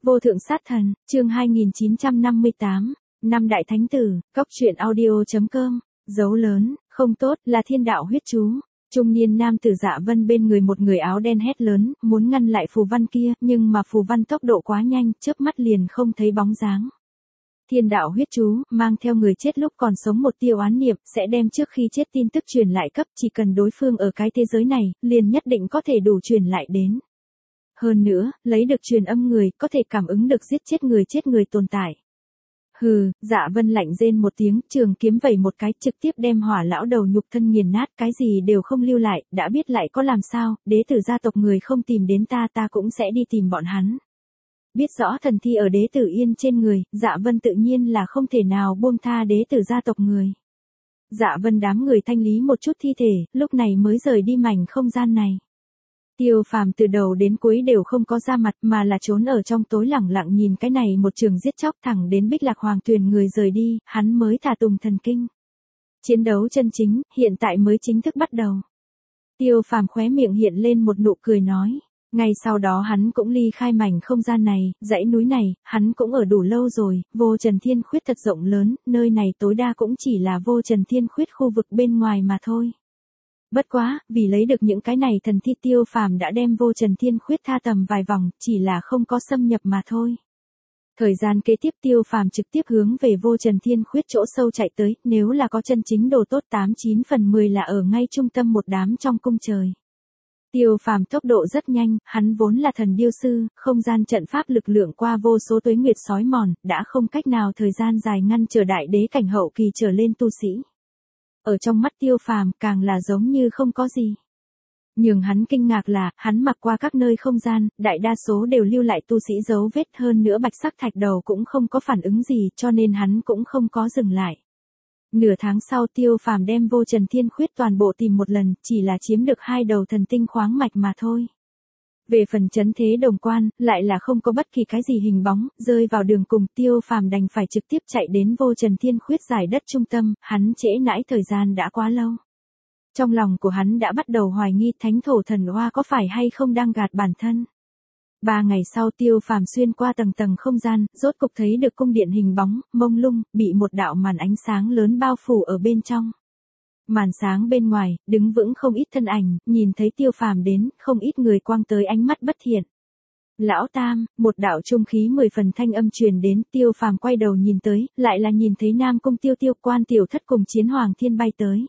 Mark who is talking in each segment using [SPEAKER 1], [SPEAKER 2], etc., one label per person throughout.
[SPEAKER 1] Vô thượng sát thần, chương 2958, năm đại thánh tử, cốc truyện audio.com, dấu lớn, không tốt, là thiên đạo huyết chú. Trung niên nam tử Dạ Vân bên người một người áo đen hét lớn, muốn ngăn lại phù văn kia, nhưng mà phù văn tốc độ quá nhanh, chớp mắt liền không thấy bóng dáng. Thiên đạo huyết chú, mang theo người chết lúc còn sống một tia oán niệm, sẽ đem trước khi chết tin tức truyền lại cấp, chỉ cần đối phương ở cái thế giới này, liền nhất định có thể đủ truyền lại đến. Hơn nữa, lấy được truyền âm người, có thể cảm ứng được giết chết người tồn tại. Hừ, Dạ Vân lạnh rên một tiếng, trường kiếm vẩy một cái, trực tiếp đem Hỏa lão đầu nhục thân nghiền nát, cái gì đều không lưu lại, đã biết lại có làm sao, đế tử gia tộc người không tìm đến ta cũng sẽ đi tìm bọn hắn. Biết rõ thần thi ở đế tử Yên trên người, Dạ Vân tự nhiên là không thể nào buông tha đế tử gia tộc người. Dạ Vân đám người thanh lý một chút thi thể, lúc này mới rời đi mảnh không gian này. Tiêu Phàm từ đầu đến cuối đều không có ra mặt mà là trốn ở trong tối lẳng lặng nhìn cái này một trường giết chóc thẳng đến Bích Lạc Hoàng Tuyền người rời đi, hắn mới thả tùng thần kinh. Chiến đấu chân chính, hiện tại mới chính thức bắt đầu. Tiêu Phàm khóe miệng hiện lên một nụ cười nói. Ngay sau đó hắn cũng ly khai mảnh không gian này, dãy núi này, hắn cũng ở đủ lâu rồi, Vô Trần Thiên Khuyết thật rộng lớn, nơi này tối đa cũng chỉ là Vô Trần Thiên Khuyết khu vực bên ngoài mà thôi. Bất quá, vì lấy được những cái này thần thi Tiêu Phàm đã đem Vô Trần Thiên Khuyết tha tầm vài vòng, chỉ là không có xâm nhập mà thôi. Thời gian kế tiếp Tiêu Phàm trực tiếp hướng về Vô Trần Thiên Khuyết chỗ sâu chạy tới, nếu là có chân chính đồ tốt 89 phần 10 là ở ngay trung tâm một đám trong cung trời. Tiêu Phàm tốc độ rất nhanh, hắn vốn là thần điêu sư, không gian trận pháp lực lượng qua vô số tuế nguyệt sói mòn, đã không cách nào thời gian dài ngăn trở đại đế cảnh hậu kỳ trở lên tu sĩ. Ở trong mắt Tiêu Phàm càng là giống như không có gì. Nhưng hắn kinh ngạc là, hắn mặc qua các nơi không gian, đại đa số đều lưu lại tu sĩ dấu vết, hơn nữa bạch sắc thạch đầu cũng không có phản ứng gì, cho nên hắn cũng không có dừng lại. Nửa tháng sau Tiêu Phàm đem Vô Trần Thiên Khuyết toàn bộ tìm một lần, chỉ là chiếm được 2 đầu thần tinh khoáng mạch mà thôi. Về phần trấn thế đồng quan, lại là không có bất kỳ cái gì hình bóng, rơi vào đường cùng Tiêu Phàm đành phải trực tiếp chạy đến Vô Trần Thiên Khuyết giải đất trung tâm, hắn trễ nãi thời gian đã quá lâu. Trong lòng của hắn đã bắt đầu hoài nghi thánh thổ thần oa có phải hay không đang gạt bản thân. 3 ngày sau Tiêu Phàm xuyên qua tầng tầng không gian, rốt cục thấy được cung điện hình bóng, mông lung, bị một đạo màn ánh sáng lớn bao phủ ở bên trong. Màn sáng bên ngoài, đứng vững không ít thân ảnh, nhìn thấy Tiêu Phàm đến, không ít người quang tới ánh mắt bất thiện. Lão Tam, một đạo trung khí 10 phần thanh âm truyền đến, Tiêu Phàm quay đầu nhìn tới, lại là nhìn thấy Nam Cung Tiêu Tiêu Quan Tiểu Thất cùng Chiến Hoàng Thiên bay tới.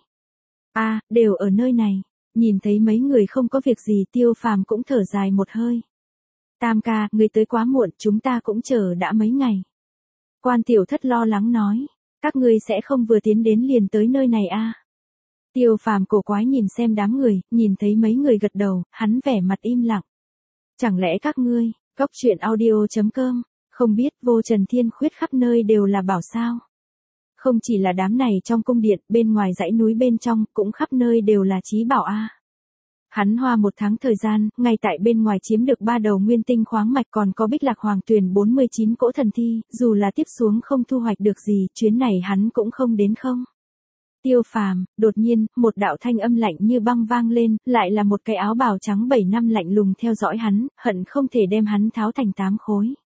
[SPEAKER 1] Đều ở nơi này. Nhìn thấy mấy người không có việc gì Tiêu Phàm cũng thở dài một hơi. Tam ca, người tới quá muộn, chúng ta cũng chờ đã mấy ngày. Quan Tiểu Thất lo lắng nói, các ngươi sẽ không vừa tiến đến liền tới nơi này à? Tiêu Phàm cổ quái nhìn xem đám người, nhìn thấy mấy người gật đầu, hắn vẻ mặt im lặng. Chẳng lẽ các ngươi, cốc truyện audio.com, không biết Vô Trần Thiên Khuyết khắp nơi đều là bảo sao? Không chỉ là đám này trong cung điện, bên ngoài dãy núi bên trong, cũng khắp nơi đều là chí bảo a. Hắn hoa 1 tháng thời gian, ngay tại bên ngoài chiếm được 3 đầu nguyên tinh khoáng mạch còn có Bích Lạc Hoàng Tuyền 49 cỗ thần thi, dù là tiếp xuống không thu hoạch được gì, chuyến này hắn cũng không đến không. Tiêu Phàm, đột nhiên, một đạo thanh âm lạnh như băng vang lên, lại là một cái áo bào trắng 7 năm lạnh lùng theo dõi hắn, hận không thể đem hắn tháo thành 8 khối.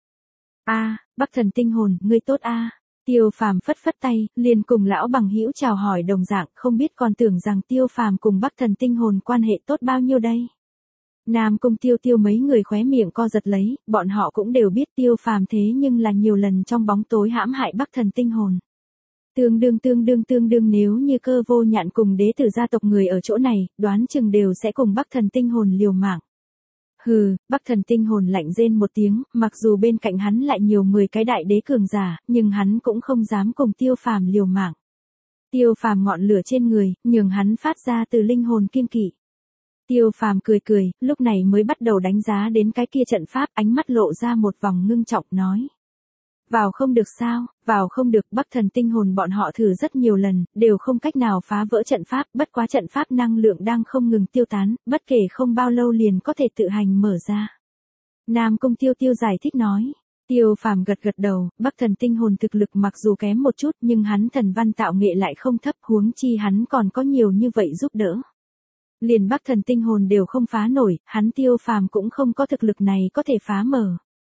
[SPEAKER 1] Bắc Thần Tinh Hồn, ngươi tốt a. Tiêu Phàm phất phất tay, liền cùng lão bằng hữu chào hỏi đồng dạng, không biết còn tưởng rằng Tiêu Phàm cùng Bắc Thần Tinh Hồn quan hệ tốt bao nhiêu đây. Nam Cung Tiêu Tiêu mấy người khóe miệng co giật lấy, bọn họ cũng đều biết Tiêu Phàm thế nhưng là nhiều lần trong bóng tối hãm hại Bắc Thần Tinh Hồn. Tương đương nếu như Cơ Vô Nhạn cùng đế tử gia tộc người ở chỗ này, đoán chừng đều sẽ cùng Bắc Thần Tinh Hồn liều mạng. Hừ, Bắc Thần Tinh Hồn lạnh rên một tiếng, mặc dù bên cạnh hắn lại nhiều 10 cái đại đế cường giả, nhưng hắn cũng không dám cùng Tiêu Phàm liều mạng. Tiêu Phàm ngọn lửa trên người, nhường hắn phát ra từ linh hồn kiên kỵ. Tiêu Phàm cười, lúc này mới bắt đầu đánh giá đến cái kia trận pháp, ánh mắt lộ ra một vòng ngưng trọng nói. Vào không được sao, vào không được, Bắc Thần Tinh Hồn bọn họ thử rất nhiều lần, đều không cách nào phá vỡ trận pháp, bất quá trận pháp năng lượng đang không ngừng tiêu tán, bất kể không bao lâu liền có thể tự hành mở ra. Nam Cung Tiêu Tiêu giải thích nói. Tiêu Phàm gật đầu, Bắc Thần Tinh Hồn thực lực mặc dù kém một chút nhưng hắn thần văn tạo nghệ lại không thấp, huống chi hắn còn có nhiều như vậy giúp đỡ. Liền Bắc Thần Tinh Hồn đều không phá nổi, hắn Tiêu Phàm cũng không có thực lực này có thể phá mở.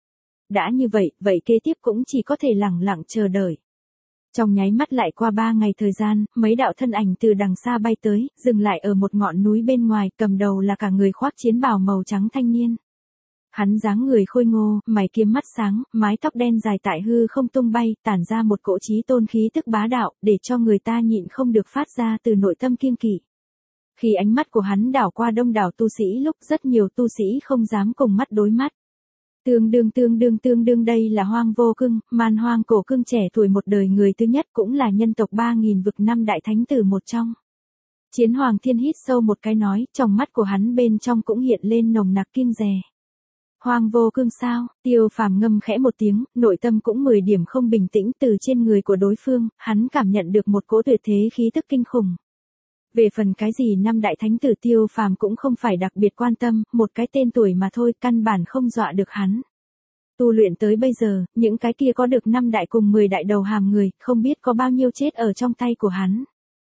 [SPEAKER 1] đã như vậy, vậy kế tiếp cũng chỉ có thể lẳng lặng chờ đợi. Trong nháy mắt lại qua 3 ngày thời gian, mấy đạo thân ảnh từ đằng xa bay tới, dừng lại ở một ngọn núi bên ngoài, cầm đầu là cả người khoác chiến bào màu trắng thanh niên. Hắn dáng người khôi ngô, mày kiếm mắt sáng, mái tóc đen dài tại hư không tung bay, tản ra một cỗ chí tôn khí tức bá đạo, để cho người ta nhịn không được phát ra từ nội tâm kiêng kỵ. Khi ánh mắt của hắn đảo qua đông đảo tu sĩ lúc rất nhiều tu sĩ không dám cùng mắt đối mắt. Tương đương đây là Hoang Vô Cưng, Man Hoang Cổ Cưng trẻ tuổi một đời người thứ nhất cũng là nhân tộc 3000 vực năm đại thánh tử một trong. Chiến Hoàng Thiên hít sâu một cái nói, trong mắt của hắn bên trong cũng hiện lên nồng nặc kiêng dè. Hoang Vô Cưng sao? Tiêu Phàm ngâm khẽ một tiếng, nội tâm cũng 10 điểm không bình tĩnh từ trên người của đối phương, hắn cảm nhận được một cỗ tuyệt thế khí tức kinh khủng. Về phần cái gì năm đại thánh tử Tiêu Phàm cũng không phải đặc biệt quan tâm, một cái tên tuổi mà thôi, căn bản không dọa được hắn. Tu luyện tới bây giờ, những cái kia có được 5 đại cùng 10 đại đầu hàm người, không biết có bao nhiêu chết ở trong tay của hắn.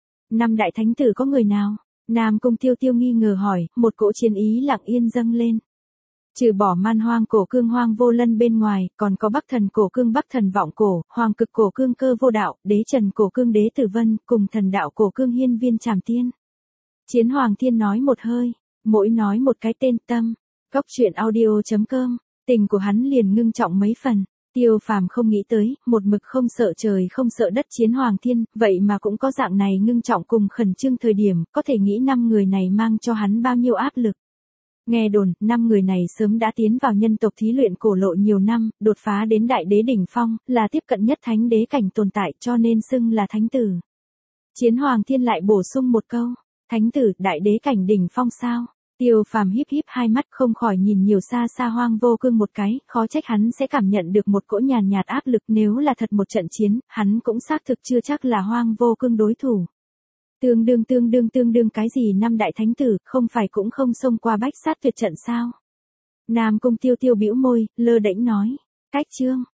[SPEAKER 1] 5 đại thánh tử có người nào? Nam Cung Tiêu Tiêu nghi ngờ hỏi, một cỗ chiến ý lặng yên dâng lên. Trừ bỏ Man Hoang Cổ Cương Hoang Vô Lân bên ngoài, còn có Bắc Thần Cổ Cương Bắc Thần Vọng Cổ, Hoàng Cực Cổ Cương Cơ Vô Đạo, Đế Trần Cổ Cương Đế Tử Vân, cùng Thần Đạo Cổ Cương Hiên Viên Trảm Tiên. Chiến Hoàng Thiên nói một hơi, mỗi nói một cái tên tâm. Cốc truyện audio.com, tình của hắn liền ngưng trọng mấy phần. Tiêu Phàm không nghĩ tới, một mực không sợ trời không sợ đất Chiến Hoàng Thiên, vậy mà cũng có dạng này ngưng trọng cùng khẩn trương thời điểm, có thể nghĩ 5 người này mang cho hắn bao nhiêu áp lực. Nghe đồn, 5 người này sớm đã tiến vào nhân tộc thí luyện cổ lộ nhiều năm, đột phá đến đại đế đỉnh phong, là tiếp cận nhất thánh đế cảnh tồn tại cho nên xưng là thánh tử. Chiến Hoàng Thiên lại bổ sung một câu, thánh tử, đại đế cảnh đỉnh phong sao? Tiêu Phàm híp híp hai mắt không khỏi nhìn nhiều xa xa Hoang Vô Cương một cái, khó trách hắn sẽ cảm nhận được một cỗ nhàn nhạt áp lực, nếu là thật một trận chiến, hắn cũng xác thực chưa chắc là Hoang Vô Cương đối thủ. Tương đương cái gì năm đại thánh tử, không phải cũng không xông qua bách sát tuyệt trận sao? Nam Cung Tiêu Tiêu bĩu môi, lơ đễnh nói, cách chương.